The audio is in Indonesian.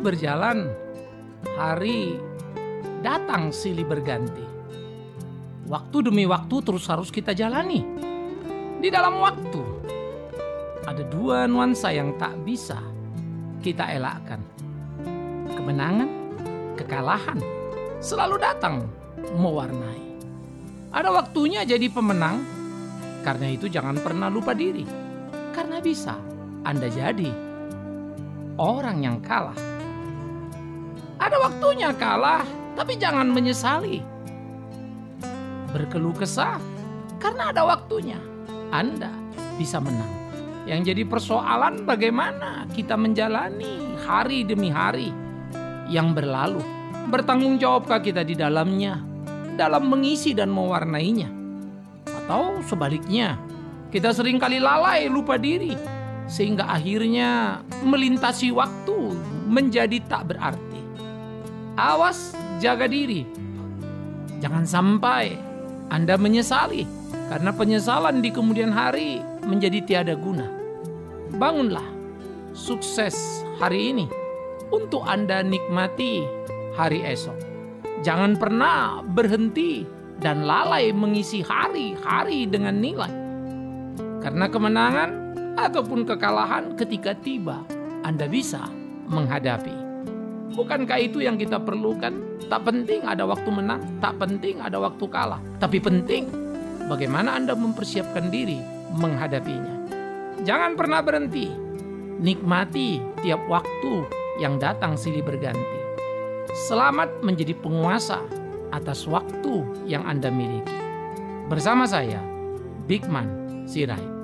berjalan, hari datang silih berganti. Waktu demi waktu terus harus kita jalani. Di dalam waktu, ada dua nuansa yang tak bisa kita elakkan. Kemenangan, kekalahan selalu datang mewarnai. Ada waktunya jadi pemenang, karena itu jangan pernah lupa diri. Karena bisa Anda jadi orang yang kalah. Ada waktunya kalah, tapi jangan menyesali. Berkeluh kesah, karena ada waktunya Anda bisa menang. Yang jadi persoalan bagaimana kita menjalani hari demi hari yang berlalu. Bertanggung jawabkah kita di dalamnya, dalam mengisi dan mewarnainya? Atau sebaliknya, kita seringkali lalai lupa diri, sehingga akhirnya melintasi waktu menjadi tak berarti. Awas, jaga diri. Jangan sampai Anda menyesali, karena penyesalan di kemudian hari menjadi tiada guna. Bangunlah, sukses hari ini untuk Anda nikmati hari esok. Jangan pernah berhenti dan lalai mengisi hari-hari dengan nilai. Karena kemenangan ataupun kekalahan ketika tiba, Anda bisa menghadapi. Bukankah itu yang kita perlukan? Tak penting ada waktu menang, tak penting ada waktu kalah. Tapi penting bagaimana Anda mempersiapkan diri menghadapinya. Jangan pernah berhenti. Nikmati tiap waktu yang datang silih berganti. Selamat menjadi penguasa atas waktu yang Anda miliki. Bersama saya, Bigman Sirait.